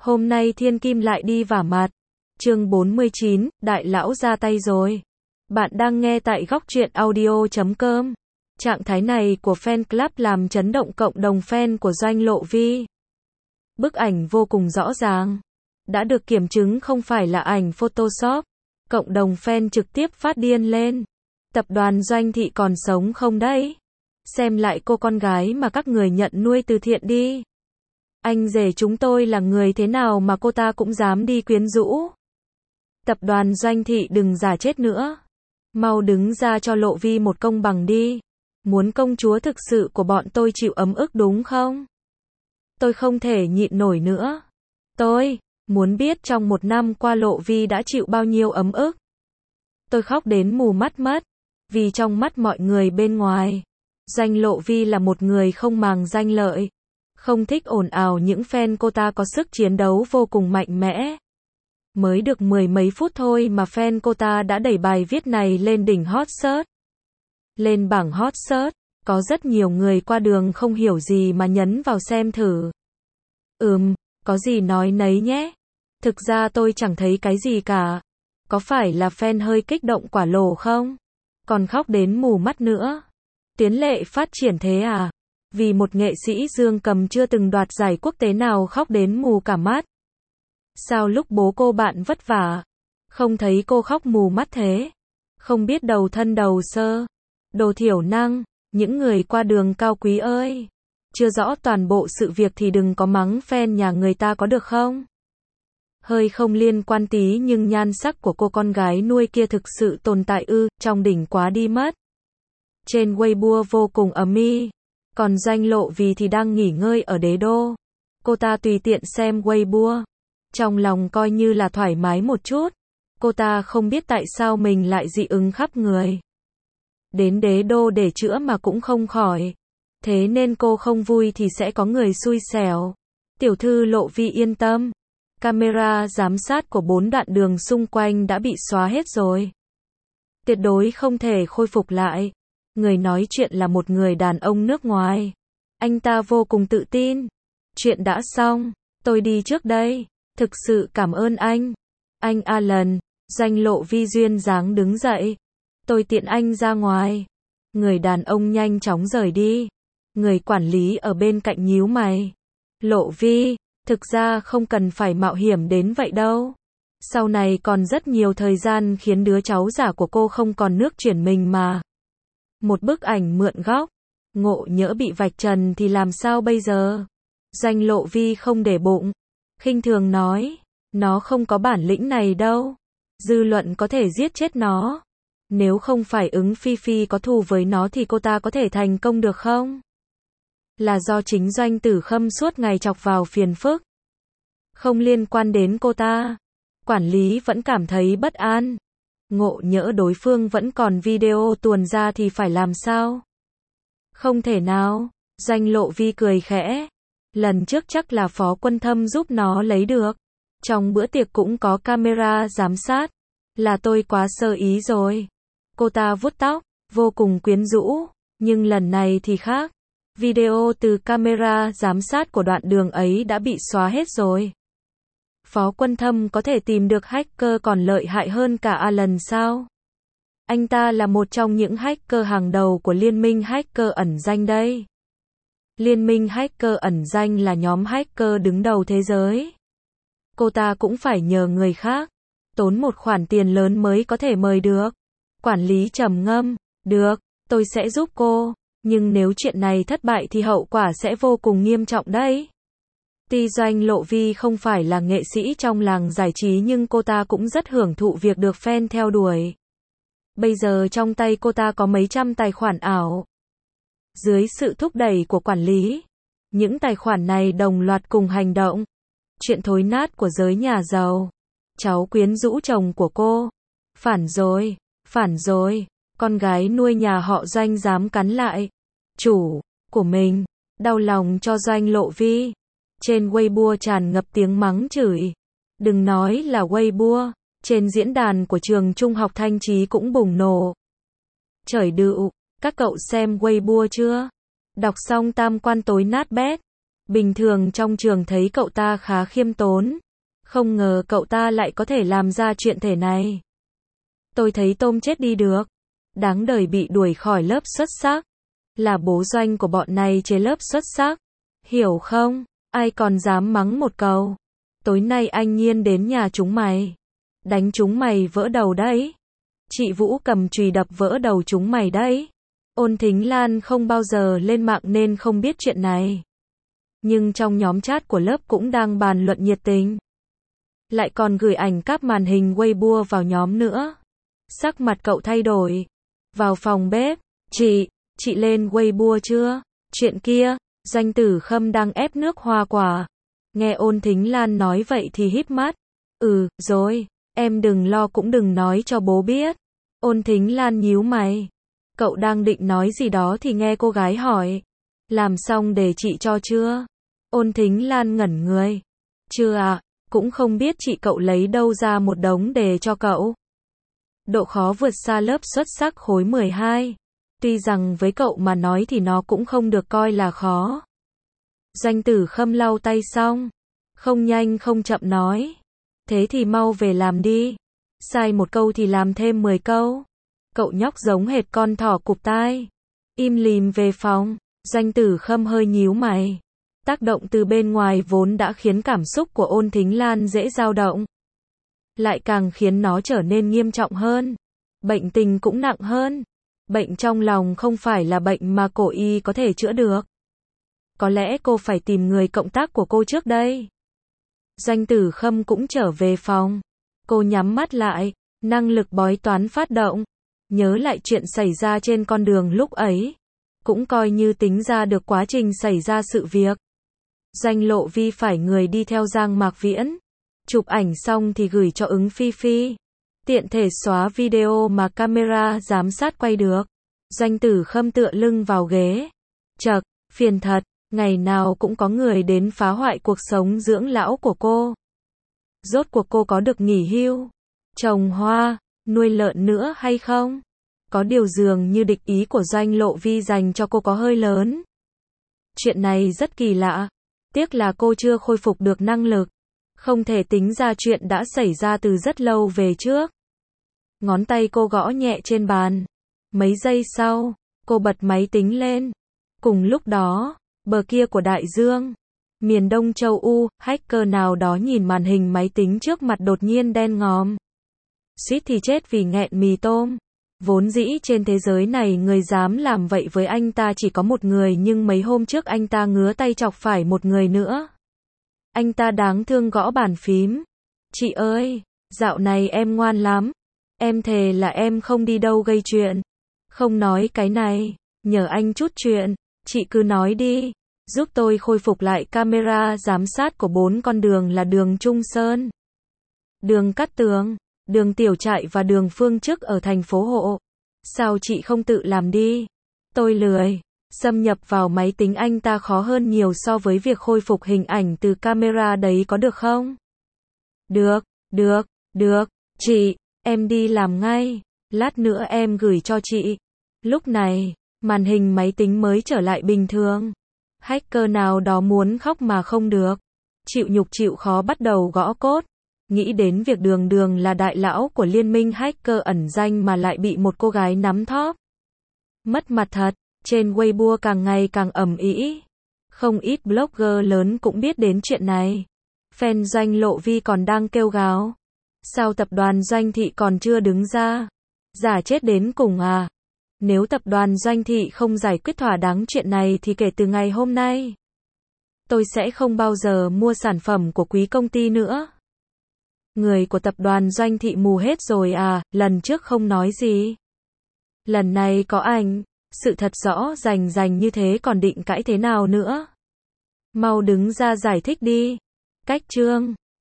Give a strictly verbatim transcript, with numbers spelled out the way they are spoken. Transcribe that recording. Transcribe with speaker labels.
Speaker 1: Hôm nay Thiên Kim lại đi vả mặt. Chương bốn mươi chín, Đại lão ra tay rồi. Bạn đang nghe tại góc truyện audio chấm com. Trạng thái này của fan club làm chấn động cộng đồng fan của Doanh Lộ Vi. Bức ảnh vô cùng rõ ràng. Đã được kiểm chứng không phải là ảnh Photoshop. Cộng đồng fan trực tiếp phát điên lên. Tập đoàn Doanh Thị còn sống không đấy? Xem lại cô con gái mà các người nhận nuôi từ thiện đi. Anh rể chúng tôi là người thế nào mà cô ta cũng dám đi quyến rũ. Tập đoàn Doanh Thị đừng giả chết nữa. Mau đứng ra cho Lộ Vi một công bằng đi. Muốn công chúa thực sự của bọn tôi chịu ấm ức đúng không? Tôi không thể nhịn nổi nữa. Tôi muốn biết trong một năm qua Lộ Vi đã chịu bao nhiêu ấm ức. Tôi khóc đến mù mắt mất. Vì trong mắt mọi người bên ngoài, Doanh Lộ Vi là một người không màng danh lợi. Không thích ồn ào, những fan cô ta có sức chiến đấu vô cùng mạnh mẽ. Mới được mười mấy phút thôi mà fan cô ta đã đẩy bài viết này lên đỉnh hot search. Lên bảng hot search, có rất nhiều người qua đường không hiểu gì mà nhấn vào xem thử. Ừm, có gì nói nấy nhé. Thực ra tôi chẳng thấy cái gì cả. Có phải là fan hơi kích động quả lồ không? Còn khóc đến mù mắt nữa. Tiến Lệ phát triển thế à? Vì một nghệ sĩ dương cầm chưa từng đoạt giải quốc tế nào khóc đến mù cả mắt. Sao lúc bố cô bạn vất vả, không thấy cô khóc mù mắt thế? Không biết đầu thân đầu sơ. Đồ thiểu năng, những người qua đường cao quý ơi. Chưa rõ toàn bộ sự việc thì đừng có mắng fan nhà người ta có được không? Hơi không liên quan tí nhưng nhan sắc của cô con gái nuôi kia thực sự tồn tại ư, trong đỉnh quá đi mất. Trên Weibo vô cùng ầm ĩ. Còn Doanh Lộ Vi thì đang nghỉ ngơi ở đế đô. Cô ta tùy tiện xem Weibo. Trong lòng coi như là thoải mái một chút. Cô ta không biết tại sao mình lại dị ứng khắp người. Đến đế đô để chữa mà cũng không khỏi. Thế nên cô không vui thì sẽ có người xui xẻo. Tiểu thư Lộ Vi yên tâm. Camera giám sát của bốn đoạn đường xung quanh đã bị xóa hết rồi. Tuyệt đối không thể khôi phục lại. Người nói chuyện là một người đàn ông nước ngoài. Anh ta vô cùng tự tin. Chuyện đã xong, tôi đi trước đây. Thực sự cảm ơn anh. Anh Alan. Doanh Lộ Vi duyên dáng đứng dậy. Tôi tiện anh ra ngoài. Người đàn ông nhanh chóng rời đi. Người quản lý ở bên cạnh nhíu mày. Lộ Vi, thực ra không cần phải mạo hiểm đến vậy đâu. Sau này còn rất nhiều thời gian khiến đứa cháu giả của cô không còn nước chuyển mình mà. Một bức ảnh mượn góc, ngộ nhỡ bị vạch trần thì làm sao bây giờ? Doanh Lộ Vi không để bụng, khinh thường nói, nó không có bản lĩnh này đâu. Dư luận có thể giết chết nó. Nếu không phải ứng Phi Phi có thù với nó thì cô ta có thể thành công được không? Là do chính Doanh Tử Khâm suốt ngày chọc vào phiền phức. Không liên quan đến cô ta. Quản lý vẫn cảm thấy bất an. Ngộ nhỡ đối phương vẫn còn video tuồn ra thì phải làm sao? Không thể nào. Doanh Lộ Vi cười khẽ. Lần trước chắc là Phó Quân Thâm giúp nó lấy được. Trong bữa tiệc cũng có camera giám sát. Là tôi quá sơ ý rồi. Cô ta vuốt tóc, vô cùng quyến rũ. Nhưng lần này thì khác. Video từ camera giám sát của đoạn đường ấy đã bị xóa hết rồi. Phó Quân Thâm có thể tìm được hacker còn lợi hại hơn cả Alan sao? Anh ta là một trong những hacker hàng đầu của Liên minh hacker ẩn danh đây. Liên minh hacker ẩn danh là nhóm hacker đứng đầu thế giới. Cô ta cũng phải nhờ người khác, tốn một khoản tiền lớn mới có thể mời được. Quản lý trầm ngâm, được, tôi sẽ giúp cô, nhưng nếu chuyện này thất bại thì hậu quả sẽ vô cùng nghiêm trọng đấy. Tuy Doanh Lộ Vi không phải là nghệ sĩ trong làng giải trí nhưng cô ta cũng rất hưởng thụ việc được fan theo đuổi. Bây giờ trong tay cô ta có mấy trăm tài khoản ảo. Dưới sự thúc đẩy của quản lý, những tài khoản này đồng loạt cùng hành động. Chuyện thối nát của giới nhà giàu. Cháu quyến rũ chồng của cô. Phản rồi, phản rồi. Con gái nuôi nhà họ Doanh dám cắn lại chủ của mình. Đau lòng cho Doanh Lộ Vi. Trên Weibo tràn ngập tiếng mắng chửi. Đừng nói là Weibo, trên diễn đàn của trường trung học Thanh Chí cũng bùng nổ. Trời đựu, các cậu xem Weibo chưa? Đọc xong tam quan tối nát bét. Bình thường trong trường thấy cậu ta khá khiêm tốn. Không ngờ cậu ta lại có thể làm ra chuyện thể này. Tôi thấy tôm chết đi được. Đáng đời bị đuổi khỏi lớp xuất sắc. Là bố Doanh của bọn này chế lớp xuất sắc. Hiểu không? Ai còn dám mắng một câu. Tối nay anh Nhiên đến nhà chúng mày. Đánh chúng mày vỡ đầu đấy. Chị Vũ cầm chùy đập vỡ đầu chúng mày đấy. Ôn Thính Lan không bao giờ lên mạng nên không biết chuyện này. Nhưng trong nhóm chat của lớp cũng đang bàn luận nhiệt tình. Lại còn gửi ảnh cáp màn hình Weibo vào nhóm nữa. Sắc mặt cậu thay đổi. Vào phòng bếp. Chị, chị lên Weibo chưa? Chuyện kia, Doanh Tử Khâm đang ép nước hoa quả. Nghe Ôn Thính Lan nói vậy thì híp mắt. Ừ, rồi, em đừng lo cũng đừng nói cho bố biết. Ôn Thính Lan nhíu mày. Cậu đang định nói gì đó thì nghe cô gái hỏi. Làm xong để chị cho chưa? Ôn Thính Lan ngẩn người. Chưa ạ, à, cũng không biết chị cậu lấy đâu ra một đống đề cho cậu. Độ khó vượt xa lớp xuất sắc khối mười hai. Tuy rằng với cậu mà nói thì nó cũng không được coi là khó. Doanh Tử Khâm lau tay xong. Không nhanh không chậm nói. Thế thì mau về làm đi. Sai một câu thì làm thêm mười câu. Cậu nhóc giống hệt con thỏ cụp tai. Im lìm về phòng. Doanh Tử Khâm hơi nhíu mày. Tác động từ bên ngoài vốn đã khiến cảm xúc của Ôn Thính Lan dễ dao động. Lại càng khiến nó trở nên nghiêm trọng hơn. Bệnh tình cũng nặng hơn. Bệnh trong lòng không phải là bệnh mà cổ y có thể chữa được. Có lẽ cô phải tìm người cộng tác của cô trước đây. Doanh Tử Khâm cũng trở về phòng. Cô nhắm mắt lại, năng lực bói toán phát động. Nhớ lại chuyện xảy ra trên con đường lúc ấy. Cũng coi như tính ra được quá trình xảy ra sự việc. Doanh Lộ Vi phải người đi theo Giang Mạc Viễn. Chụp ảnh xong thì gửi cho Ứng Phi Phi. Tiện thể xóa video mà camera giám sát quay được. Doanh Tử Khâm tựa lưng vào ghế. Chậc, phiền thật, ngày nào cũng có người đến phá hoại cuộc sống dưỡng lão của cô. Rốt cuộc cô có được nghỉ hưu, trồng hoa, nuôi lợn nữa hay không? Có điều dường như địch ý của Doanh Lộ Vi dành cho cô có hơi lớn. Chuyện này rất kỳ lạ. Tiếc là cô chưa khôi phục được năng lực. Không thể tính ra chuyện đã xảy ra từ rất lâu về trước. Ngón tay cô gõ nhẹ trên bàn. Mấy giây sau, cô bật máy tính lên. Cùng lúc đó, bờ kia của đại dương, miền Đông châu U, hacker nào đó nhìn màn hình máy tính trước mặt đột nhiên đen ngòm. Suýt thì chết vì nghẹn mì tôm. Vốn dĩ trên thế giới này người dám làm vậy với anh ta chỉ có một người, nhưng mấy hôm trước anh ta ngứa tay chọc phải một người nữa. Anh ta đáng thương gõ bàn phím. Chị ơi, dạo này em ngoan lắm. Em thề là em không đi đâu gây chuyện. Không nói cái này, nhờ anh chút chuyện. Chị cứ nói đi. Giúp tôi khôi phục lại camera giám sát của bốn con đường là đường Trung Sơn, đường Cát Tường, đường Tiểu Trại và đường Phương Chức ở thành phố Hộ. Sao chị không tự làm đi? Tôi lười. Xâm nhập vào máy tính anh ta khó hơn nhiều so với việc khôi phục hình ảnh từ camera đấy, có được không? Được, được, được. Chị, em đi làm ngay. Lát nữa em gửi cho chị. Lúc này, màn hình máy tính mới trở lại bình thường. Hacker nào đó muốn khóc mà không được. Chịu nhục chịu khó bắt đầu gõ code. Nghĩ đến việc Đường Đường là đại lão của liên minh hacker ẩn danh mà lại bị một cô gái nắm thóp. Mất mặt thật. Trên Weibo càng ngày càng ầm ĩ. Không ít blogger lớn cũng biết đến chuyện này. Fan Doanh Lộ Vi còn đang kêu gào. Sao tập đoàn Doanh Thị còn chưa đứng ra? Giả chết đến cùng à? Nếu tập đoàn Doanh Thị không giải quyết thỏa đáng chuyện này thì kể từ ngày hôm nay, tôi sẽ không bao giờ mua sản phẩm của quý công ty nữa. Người của tập đoàn Doanh Thị mù hết rồi à? Lần trước không nói gì. Lần này có ảnh. Sự thật rõ rành rành như thế còn định cãi thế nào nữa? Mau đứng ra giải thích đi. Cách chương